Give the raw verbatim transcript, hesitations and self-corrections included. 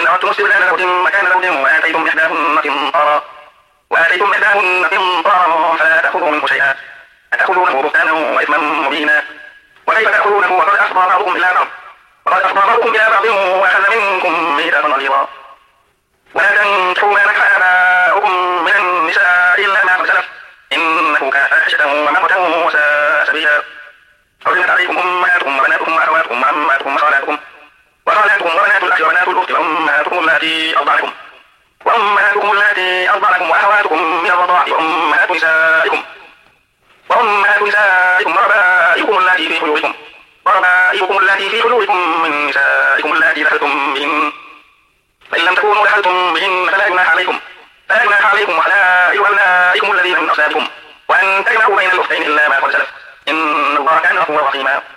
أردتم استبدال زوج مكان زوج وآتيتم إحداهن قنطارا وآتيتم إحداهن قنطارا فلا تأخذوا منه شيئا أتأخذونه بهتانا وإثما مبينا وكيف تأخذونه وقد أفضى بعضكم إلى بعض وقد أفضى بعضكم إلى بعض وأخذ منكم ميثاقا غليظا ولا تنكحوا ما نكح آباؤكم من النساء إلا ما قد سلف إنه كان فاحشة ومقتا وساء سبيلا حرمت عليكم أمهاتكم وبناتكم وأخواتكم وعماتكم وخالاتكم وخالاتكم وبنات الأخ وبنات الأخت وأمهاتكم اللاتي أرضعنكم وأمهاتكم اللاتي أرضعنكم وأخواتكم من الرضاعة وأمهات نسائكم وأمهات نسائكم وربائبكم اللاتي في حجوركم وربائبكم اللاتي في حجوركم من نسائكم اللاتي دخلتم بهن فإن لم تكونوا دخلتم بهن فلا جناح عليكم فلا جناح عليكم حلائل أبنائكم الذين من أصلابكم وأن تجمعوا بين الأختين إلا ما قد سلف إن الله كان غفورا رحيما